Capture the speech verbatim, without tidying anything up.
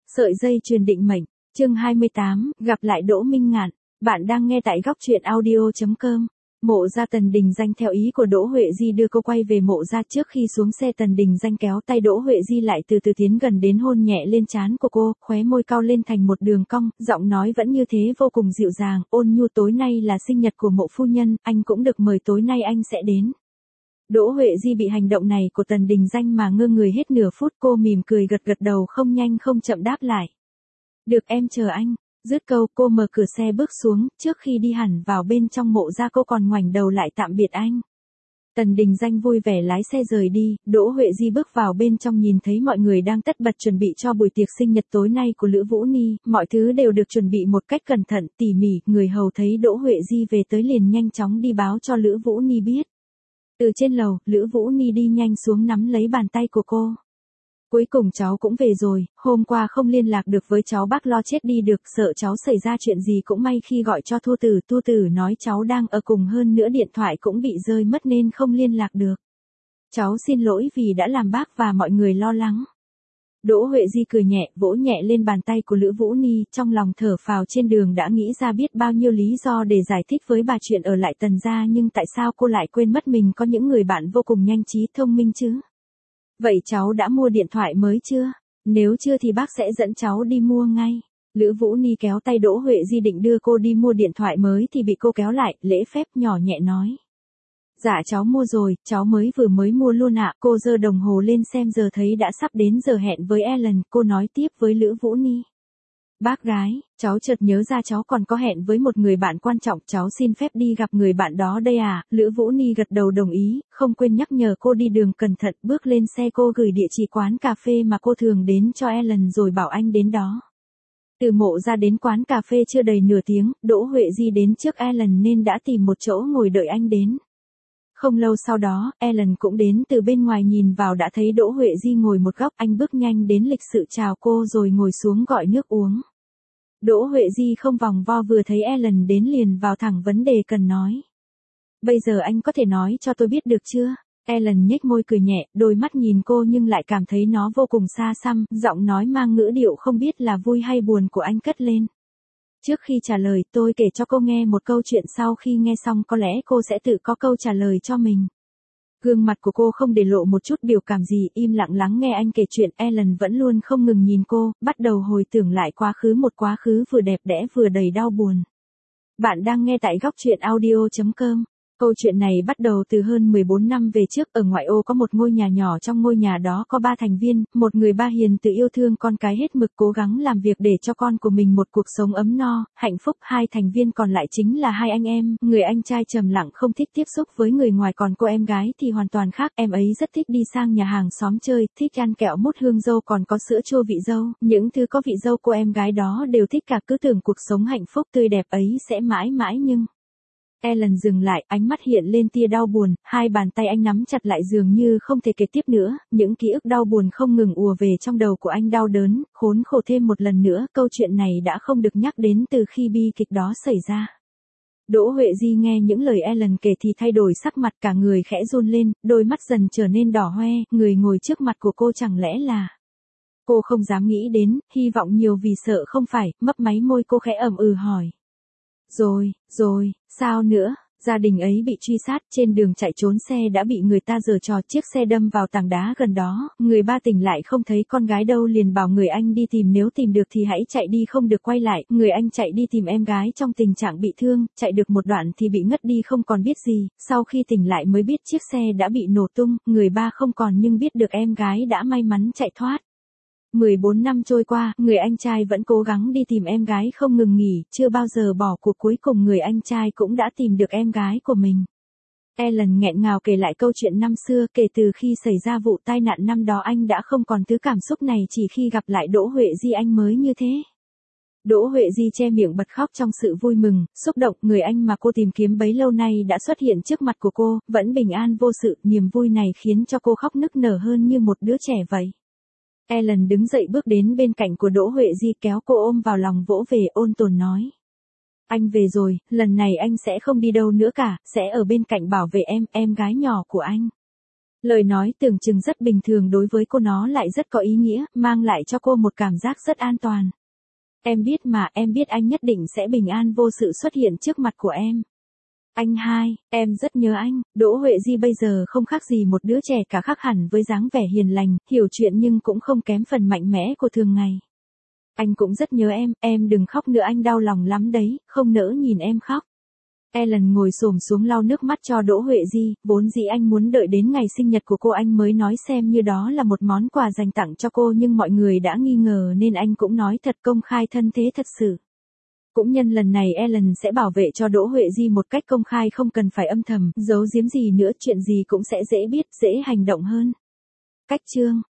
Sợi dây chuyền định mệnh, chương hai mươi tám, gặp lại Đỗ Minh Ngạn. Bạn đang nghe tại góc truyện audio chấm com. Mộ gia Tần Đình Danh theo ý của Đỗ Huệ Di đưa cô quay về mộ gia. Trước khi xuống xe, Tần Đình Danh kéo tay Đỗ Huệ Di lại từ từ tiến gần đến hôn nhẹ lên trán của cô, khóe môi cau lên thành một đường cong, giọng nói vẫn như thế vô cùng dịu dàng, ôn nhu. Tối nay là sinh nhật của Mộ phu nhân, anh cũng được mời, tối nay anh sẽ đến. Đỗ Huệ Di bị hành động này của Tần Đình Danh mà ngơ người hết nửa phút, cô mỉm cười gật gật đầu không nhanh không chậm đáp lại. Được, em chờ anh. Dứt câu, cô mở cửa xe bước xuống, trước khi đi hẳn vào bên trong mộ gia cô còn ngoảnh đầu lại tạm biệt anh. Tần Đình Danh vui vẻ lái xe rời đi, Đỗ Huệ Di bước vào bên trong nhìn thấy mọi người đang tất bật chuẩn bị cho buổi tiệc sinh nhật tối nay của Lữ Vũ Ni, mọi thứ đều được chuẩn bị một cách cẩn thận, tỉ mỉ. Người hầu thấy Đỗ Huệ Di về tới liền nhanh chóng đi báo cho Lữ Vũ Ni biết. Từ trên lầu, Lữ Vũ Ni đi nhanh xuống nắm lấy bàn tay của cô. Cuối cùng cháu cũng về rồi, hôm qua không liên lạc được với cháu, bác lo chết đi được, sợ cháu xảy ra chuyện gì, cũng may khi gọi cho Thu Tử, Thu Tử nói cháu đang ở cùng, hơn nữa điện thoại cũng bị rơi mất nên không liên lạc được. Cháu xin lỗi vì đã làm bác và mọi người lo lắng. Đỗ Huệ Di cười nhẹ, vỗ nhẹ lên bàn tay của Lữ Vũ Ni, trong lòng thở phào, trên đường đã nghĩ ra biết bao nhiêu lý do để giải thích với bà chuyện ở lại Tần gia, nhưng tại sao cô lại quên mất mình có những người bạn vô cùng nhanh trí thông minh chứ? Vậy cháu đã mua điện thoại mới chưa? Nếu chưa thì bác sẽ dẫn cháu đi mua ngay. Lữ Vũ Ni kéo tay Đỗ Huệ Di định đưa cô đi mua điện thoại mới thì bị cô kéo lại, lễ phép nhỏ nhẹ nói. Dạ cháu mua rồi, cháu mới vừa mới mua luôn ạ. Cô giơ đồng hồ lên xem giờ, thấy đã sắp đến giờ hẹn với Ellen, cô nói tiếp với Lữ Vũ Ni. Bác gái, cháu chợt nhớ ra cháu còn có hẹn với một người bạn quan trọng, cháu xin phép đi gặp người bạn đó đây à. Lữ Vũ Ni gật đầu đồng ý, không quên nhắc nhở cô đi đường cẩn thận. Bước lên xe, cô gửi địa chỉ quán cà phê mà cô thường đến cho Ellen rồi bảo anh đến đó. Từ mộ ra đến quán cà phê chưa đầy nửa tiếng, Đỗ Huệ Di đến trước Ellen nên đã tìm một chỗ ngồi đợi anh đến. Không lâu sau đó, Ellen cũng đến, từ bên ngoài nhìn vào đã thấy Đỗ Huệ Di ngồi một góc, anh bước nhanh đến lịch sự chào cô rồi ngồi xuống gọi nước uống. Đỗ Huệ Di không vòng vo, vừa thấy Ellen đến liền vào thẳng vấn đề cần nói. Bây giờ anh có thể nói cho tôi biết được chưa? Ellen nhếch môi cười nhẹ, đôi mắt nhìn cô nhưng lại cảm thấy nó vô cùng xa xăm, giọng nói mang ngữ điệu không biết là vui hay buồn của anh cất lên. Trước khi trả lời, tôi kể cho cô nghe một câu chuyện, sau khi nghe xong có lẽ cô sẽ tự có câu trả lời cho mình. Gương mặt của cô không để lộ một chút biểu cảm gì, im lặng lắng nghe anh kể chuyện. Ellen vẫn luôn không ngừng nhìn cô, bắt đầu hồi tưởng lại quá khứ, một quá khứ vừa đẹp đẽ vừa đầy đau buồn. Bạn đang nghe tại góc truyện audio chấm com. Câu chuyện này bắt đầu từ hơn mười bốn năm về trước, ở ngoại ô có một ngôi nhà nhỏ, trong ngôi nhà đó có ba thành viên, một người ba hiền từ yêu thương con cái hết mực, cố gắng làm việc để cho con của mình một cuộc sống ấm no, hạnh phúc. Hai thành viên còn lại chính là hai anh em, người anh trai trầm lặng không thích tiếp xúc với người ngoài, còn cô em gái thì hoàn toàn khác, em ấy rất thích đi sang nhà hàng xóm chơi, thích ăn kẹo mút hương dâu, còn có sữa chua vị dâu, những thứ có vị dâu cô em gái đó đều thích cả, cứ tưởng cuộc sống hạnh phúc tươi đẹp ấy sẽ mãi mãi nhưng... Ellen dừng lại, ánh mắt hiện lên tia đau buồn, hai bàn tay anh nắm chặt lại dường như không thể kể tiếp nữa, những ký ức đau buồn không ngừng ùa về trong đầu của anh, đau đớn, khốn khổ thêm một lần nữa. Câu chuyện này đã không được nhắc đến từ khi bi kịch đó xảy ra. Đỗ Huệ Di nghe những lời Ellen kể thì thay đổi sắc mặt, cả người khẽ run lên, đôi mắt dần trở nên đỏ hoe. Người ngồi trước mặt của cô chẳng lẽ là... Cô không dám nghĩ đến, hy vọng nhiều vì sợ không phải, mấp máy môi cô khẽ ậm ừ hỏi. Rồi, rồi, sao nữa? Gia đình ấy bị truy sát, trên đường chạy trốn xe đã bị người ta giở trò, chiếc xe đâm vào tảng đá gần đó, người ba tỉnh lại không thấy con gái đâu, liền bảo người anh đi tìm, nếu tìm được thì hãy chạy đi, không được quay lại. Người anh chạy đi tìm em gái trong tình trạng bị thương, chạy được một đoạn thì bị ngất đi không còn biết gì, sau khi tỉnh lại mới biết chiếc xe đã bị nổ tung, người ba không còn nhưng biết được em gái đã may mắn chạy thoát. mười bốn năm trôi qua, người anh trai vẫn cố gắng đi tìm em gái không ngừng nghỉ, chưa bao giờ bỏ cuộc, cuối cùng người anh trai cũng đã tìm được em gái của mình. Ellen nghẹn ngào kể lại câu chuyện năm xưa, kể từ khi xảy ra vụ tai nạn năm đó anh đã không còn thứ cảm xúc này, chỉ khi gặp lại Đỗ Huệ Di anh mới như thế. Đỗ Huệ Di che miệng bật khóc trong sự vui mừng, xúc động, người anh mà cô tìm kiếm bấy lâu nay đã xuất hiện trước mặt của cô, vẫn bình an vô sự, niềm vui này khiến cho cô khóc nức nở hơn như một đứa trẻ vậy. Ellen đứng dậy bước đến bên cạnh của Đỗ Huệ Di, kéo cô ôm vào lòng vỗ về, ôn tồn nói. Anh về rồi, lần này anh sẽ không đi đâu nữa cả, sẽ ở bên cạnh bảo vệ em, em gái nhỏ của anh. Lời nói tưởng chừng rất bình thường đối với cô nó lại rất có ý nghĩa, mang lại cho cô một cảm giác rất an toàn. Em biết mà, em biết anh nhất định sẽ bình an vô sự xuất hiện trước mặt của em. Anh hai, em rất nhớ anh. Đỗ Huệ Di bây giờ không khác gì một đứa trẻ cả, khác hẳn với dáng vẻ hiền lành, hiểu chuyện nhưng cũng không kém phần mạnh mẽ của thường ngày. Anh cũng rất nhớ em, em đừng khóc nữa, anh đau lòng lắm đấy, không nỡ nhìn em khóc. Ellen ngồi xổm xuống lau nước mắt cho Đỗ Huệ Di, vốn dĩ anh muốn đợi đến ngày sinh nhật của cô anh mới nói, xem như đó là một món quà dành tặng cho cô, nhưng mọi người đã nghi ngờ nên anh cũng nói thật công khai thân thế thật sự. Cũng nhân lần này Ellen sẽ bảo vệ cho Đỗ Huệ Di một cách công khai, không cần phải âm thầm, giấu giếm gì nữa, chuyện gì cũng sẽ dễ biết, dễ hành động hơn. Cách chương